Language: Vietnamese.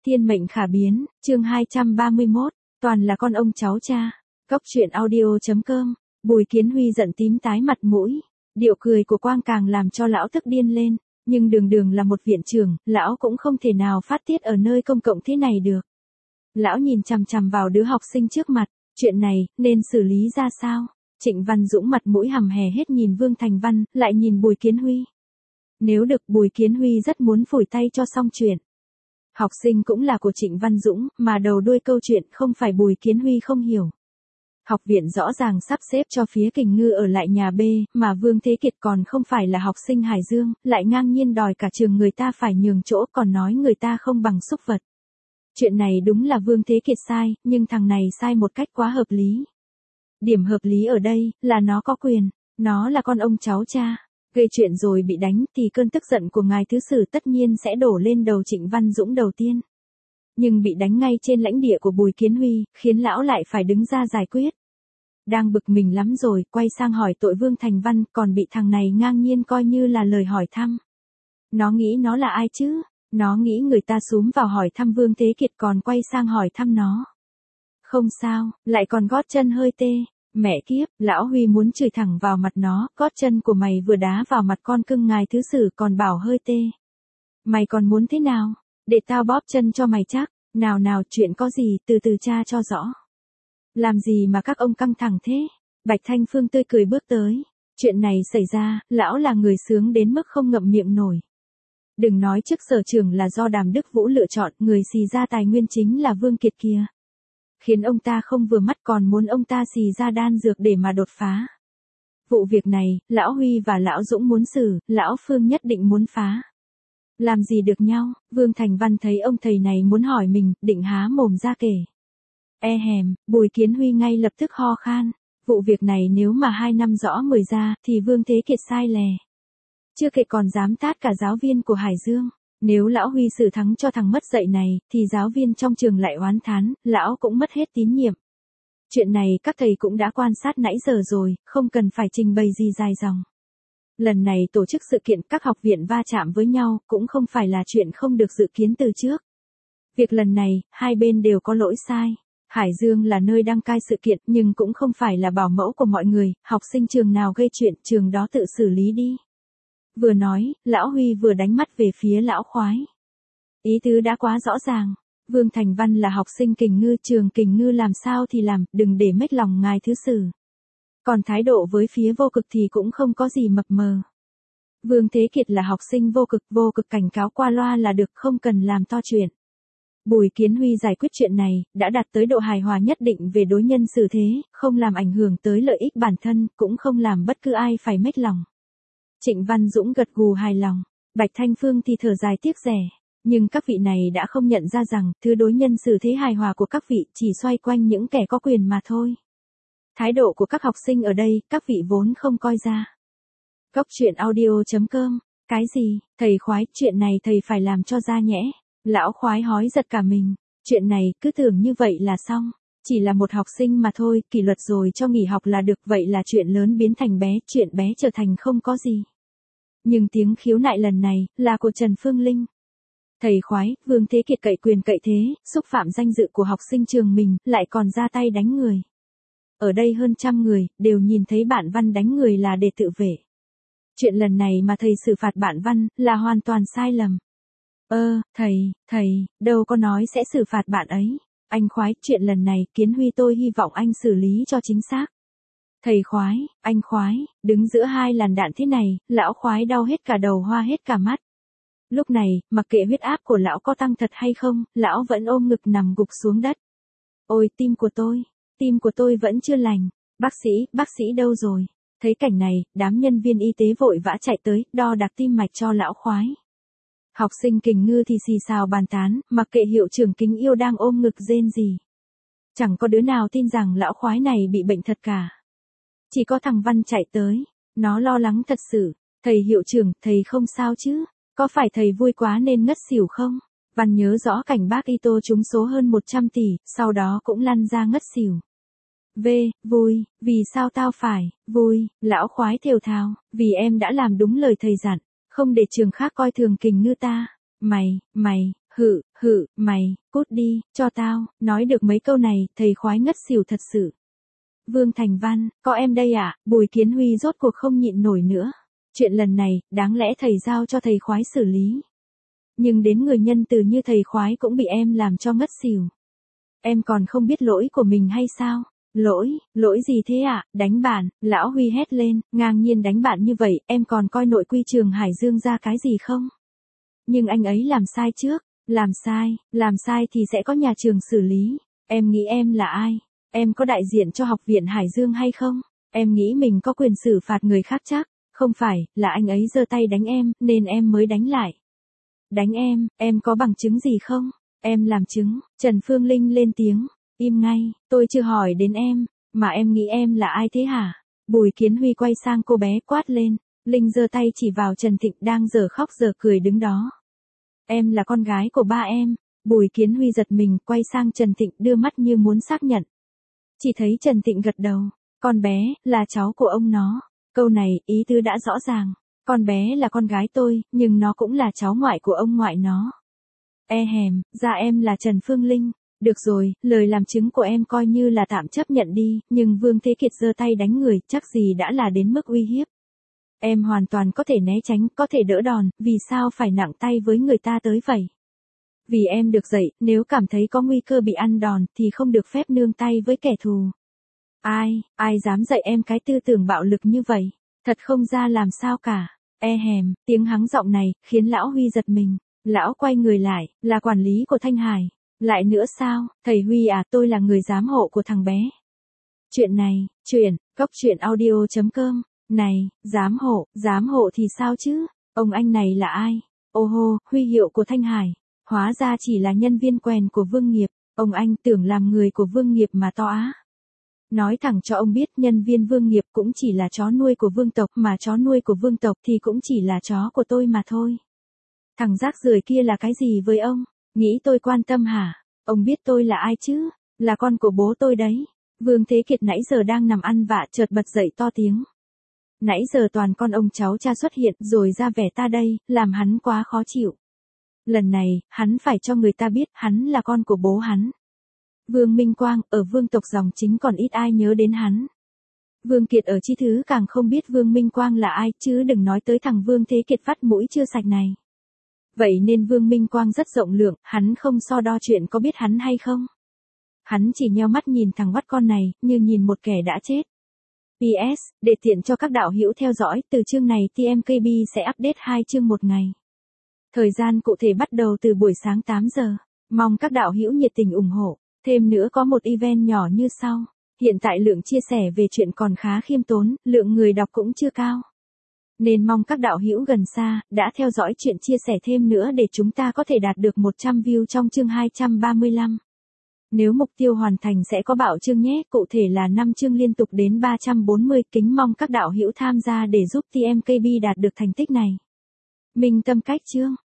Thiên mệnh khả biến, chương 231, toàn là con ông cháu cha. Cốc truyện audio.com, Bùi Kiến Huy giận tím tái mặt mũi. Điệu cười của Quang càng làm cho lão tức điên lên, nhưng đường đường là một viện trưởng, lão cũng không thể nào phát tiết ở nơi công cộng thế này được. Lão nhìn chằm chằm vào đứa học sinh trước mặt, chuyện này, nên xử lý ra sao? Trịnh Văn Dũng mặt mũi hầm hè hết nhìn Vương Thành Văn, lại nhìn Bùi Kiến Huy. Nếu được Bùi Kiến Huy rất muốn phủi tay cho xong chuyện. Học sinh cũng là của Trịnh Văn Dũng, mà đầu đuôi câu chuyện không phải Bùi Kiến Huy không hiểu. Học viện rõ ràng sắp xếp cho phía Kình Ngư ở lại nhà B, mà Vương Thế Kiệt còn không phải là học sinh Hải Dương, lại ngang nhiên đòi cả trường người ta phải nhường chỗ, còn nói người ta không bằng súc vật. Chuyện này đúng là Vương Thế Kiệt sai, nhưng thằng này sai một cách quá hợp lý. Điểm hợp lý ở đây, là nó có quyền, nó là con ông cháu cha. Gây chuyện rồi bị đánh thì cơn tức giận của ngài thứ sử tất nhiên sẽ đổ lên đầu Trịnh Văn Dũng đầu tiên. Nhưng bị đánh ngay trên lãnh địa của Bùi Kiến Huy, khiến lão lại phải đứng ra giải quyết. Đang bực mình lắm rồi, quay sang hỏi tội Vương Thành Văn, còn bị thằng này ngang nhiên coi như là lời hỏi thăm. Nó nghĩ nó là ai chứ? Nó nghĩ người ta xúm vào hỏi thăm Vương Thế Kiệt còn quay sang hỏi thăm nó. Không sao, lại còn gót chân hơi tê. Mẹ kiếp, lão Huy muốn chửi thẳng vào mặt nó, gót chân của mày vừa đá vào mặt con cưng ngài thứ sử còn bảo hơi tê. Mày còn muốn thế nào? Để tao bóp chân cho mày chắc, nào chuyện có gì từ từ tra cho rõ. Làm gì mà các ông căng thẳng thế? Bạch Thanh Phương tươi cười bước tới. Chuyện này xảy ra, lão là người sướng đến mức không ngậm miệng nổi. Đừng nói chức sở trưởng là do Đàm Đức Vũ lựa chọn, người xì ra tài nguyên chính là Vương Kiệt kia. Khiến ông ta không vừa mắt còn muốn ông ta xì ra đan dược để mà đột phá. Vụ việc này, lão Huy và lão Dũng muốn xử, lão Phương nhất định muốn phá. Làm gì được nhau, Vương Thành Văn thấy ông thầy này muốn hỏi mình, định há mồm ra kể. Bùi Kiến Huy ngay lập tức ho khan. Vụ việc này nếu mà 2 năm rõ 10 ra, thì Vương Thế Kiệt sai lè. Chưa kể còn dám tát cả giáo viên của Hải Dương. Nếu lão Huy xử thắng cho thằng mất dạy này, thì giáo viên trong trường lại oán thán, lão cũng mất hết tín nhiệm. Chuyện này các thầy cũng đã quan sát nãy giờ rồi, không cần phải trình bày gì dài dòng. Lần này tổ chức sự kiện các học viện va chạm với nhau, cũng không phải là chuyện không được dự kiến từ trước. Việc lần này, hai bên đều có lỗi sai. Hải Dương là nơi đăng cai sự kiện, nhưng cũng không phải là bảo mẫu của mọi người, học sinh trường nào gây chuyện, trường đó tự xử lý đi. Vừa nói, lão Huy vừa đánh mắt về phía lão Khoái. Ý tứ đã quá rõ ràng. Vương Thành Văn là học sinh Kình Ngư, trường Kình Ngư làm sao thì làm, đừng để mếch lòng ngài thứ sử. Còn thái độ với phía vô cực thì cũng không có gì mập mờ. Vương Thế Kiệt là học sinh vô cực cảnh cáo qua loa là được, không cần làm to chuyện. Bùi Kiến Huy giải quyết chuyện này, đã đạt tới độ hài hòa nhất định về đối nhân xử thế, không làm ảnh hưởng tới lợi ích bản thân, cũng không làm bất cứ ai phải mếch lòng. Trịnh Văn Dũng gật gù hài lòng, Bạch Thanh Phương thì thở dài tiếc rẻ, nhưng các vị này đã không nhận ra rằng, thứ đối nhân xử thế hài hòa của các vị chỉ xoay quanh những kẻ có quyền mà thôi. Thái độ của các học sinh ở đây, các vị vốn không coi ra. Cốc truyện audio.com, cái gì, thầy Khoái, chuyện này thầy phải làm cho ra nhẽ. Lão Khoái hói giật cả mình, chuyện này cứ tưởng như vậy là xong. Chỉ là một học sinh mà thôi, kỷ luật rồi cho nghỉ học là được, vậy là chuyện lớn biến thành bé, chuyện bé trở thành không có gì. Nhưng tiếng khiếu nại lần này, là của Trần Phương Linh. Thầy Khoái, Vương Thế Kiệt cậy quyền cậy thế, xúc phạm danh dự của học sinh trường mình, lại còn ra tay đánh người. Ở đây hơn 100 người, đều nhìn thấy bạn Văn đánh người là để tự vệ. Chuyện lần này mà thầy xử phạt bạn Văn, là hoàn toàn sai lầm. Thầy, đâu có nói sẽ xử phạt bạn ấy. Anh Khoái, chuyện lần này, Kiến Huy tôi hy vọng anh xử lý cho chính xác. Thầy Khoái, anh Khoái, đứng giữa hai làn đạn thế này, lão Khoái đau hết cả đầu hoa hết cả mắt. Lúc này, mặc kệ huyết áp của lão có tăng thật hay không, lão vẫn ôm ngực nằm gục xuống đất. Ôi tim của tôi vẫn chưa lành. Bác sĩ đâu rồi? Thấy cảnh này, đám nhân viên y tế vội vã chạy tới, đo đạc tim mạch cho lão Khoái. Học sinh Kình Ngư thì xì xào bàn tán, mặc kệ hiệu trưởng Kính Yêu đang ôm ngực rên gì. Chẳng có đứa nào tin rằng lão Khoái này bị bệnh thật cả. Chỉ có thằng Văn chạy tới, nó lo lắng thật sự. Thầy hiệu trưởng, thầy không sao chứ? Có phải thầy vui quá nên ngất xỉu không? Văn nhớ rõ cảnh bác Ito trúng số hơn 100 tỷ, sau đó cũng lăn ra ngất xỉu. Vui, vì sao tao phải, vui, lão Khoái thều thào, vì em đã làm đúng lời thầy dặn. Không để trường khác coi thường Kình Ngư ta. Mày, Mày, cút đi, cho tao, nói được mấy câu này, thầy khoái ngất xỉu thật sự. Vương Thành Văn, có em đây à, Bùi Kiến Huy rốt cuộc không nhịn nổi nữa. Chuyện lần này, đáng lẽ thầy giao cho thầy khoái xử lý. Nhưng đến người nhân từ như thầy khoái cũng bị em làm cho ngất xỉu. Em còn không biết lỗi của mình hay sao? Lỗi gì thế ạ? Đánh bạn, lão Huy hét lên, ngang nhiên đánh bạn như vậy, em còn coi nội quy trường Hải Dương ra cái gì không? Nhưng anh ấy làm sai trước, làm sai thì sẽ có nhà trường xử lý. Em nghĩ em là ai? Em có đại diện cho học viện Hải Dương hay không? Em nghĩ mình có quyền xử phạt người khác chắc? Không phải, là anh ấy giơ tay đánh em, nên em mới đánh lại. Đánh em có bằng chứng gì không? Em làm chứng, Trần Phương Linh lên tiếng, im ngay, tôi chưa hỏi đến em, mà em nghĩ em là ai thế hả? Bùi Kiến Huy quay sang cô bé quát lên, Linh giơ tay chỉ vào Trần Thịnh đang giờ khóc giờ cười đứng đó. Em là con gái của ba em. Bùi Kiến Huy giật mình quay sang Trần Thịnh đưa mắt như muốn xác nhận. Chỉ thấy Trần Thịnh gật đầu, con bé, là cháu của ông nó. Câu này, ý tứ đã rõ ràng. Con bé là con gái tôi, nhưng nó cũng là cháu ngoại của ông ngoại nó. Dạ em là Trần Phương Linh. Được rồi, lời làm chứng của em coi như là tạm chấp nhận đi, nhưng Vương Thế Kiệt giơ tay đánh người, chắc gì đã là đến mức uy hiếp. Em hoàn toàn có thể né tránh, có thể đỡ đòn, vì sao phải nặng tay với người ta tới vậy? Vì em được dạy, nếu cảm thấy có nguy cơ bị ăn đòn, thì không được phép nương tay với kẻ thù. Ai dám dạy em cái tư tưởng bạo lực như vậy? Thật không ra làm sao cả. Tiếng hắng giọng này, khiến lão Huy giật mình. Lão quay người lại, là quản lý của Thanh Hải. Lại nữa sao, thầy Huy à, tôi là người giám hộ của thằng bé. Chuyện này, coctruyện.audio.com. Này, giám hộ thì sao chứ? Ông anh này là ai? Ô hô, huy hiệu của Thanh Hải. Hóa ra chỉ là nhân viên quèn của Vương Nghiệp. Ông anh tưởng làm người của Vương Nghiệp mà to á. Nói thẳng cho ông biết nhân viên Vương Nghiệp cũng chỉ là chó nuôi của Vương tộc, mà chó nuôi của Vương tộc thì cũng chỉ là chó của tôi mà thôi. Thằng rác rưởi kia là cái gì với ông? Nghĩ tôi quan tâm hả? Ông biết tôi là ai chứ? Là con của bố tôi đấy. Vương Thế Kiệt nãy giờ đang nằm ăn vạ chợt bật dậy to tiếng. Nãy giờ toàn con ông cháu cha xuất hiện rồi ra vẻ ta đây, làm hắn quá khó chịu. Lần này, hắn phải cho người ta biết hắn là con của bố hắn. Vương Minh Quang, ở Vương tộc dòng chính còn ít ai nhớ đến hắn. Vương Kiệt ở Chi Thứ càng không biết Vương Minh Quang là ai, chứ đừng nói tới thằng Vương Thế Kiệt vắt mũi chưa sạch này. Vậy nên Vương Minh Quang rất rộng lượng, hắn không so đo chuyện có biết hắn hay không. Hắn chỉ nheo mắt nhìn thằng vắt con này, như nhìn một kẻ đã chết. PS, để tiện cho các đạo hữu theo dõi, từ chương này TMKB sẽ update 2 chương một ngày. Thời gian cụ thể bắt đầu từ buổi sáng 8 giờ. Mong các đạo hữu nhiệt tình ủng hộ. Thêm nữa có một event nhỏ như sau. Hiện tại lượng chia sẻ về chuyện còn khá khiêm tốn, lượng người đọc cũng chưa cao. Nên mong các đạo hữu gần xa, đã theo dõi chuyện chia sẻ thêm nữa để chúng ta có thể đạt được 100 view trong chương 235. Nếu mục tiêu hoàn thành sẽ có bảo chương nhé, cụ thể là 5 chương liên tục đến 340, kính mong các đạo hữu tham gia để giúp TMKB đạt được thành tích này. Minh Tâm cách chương.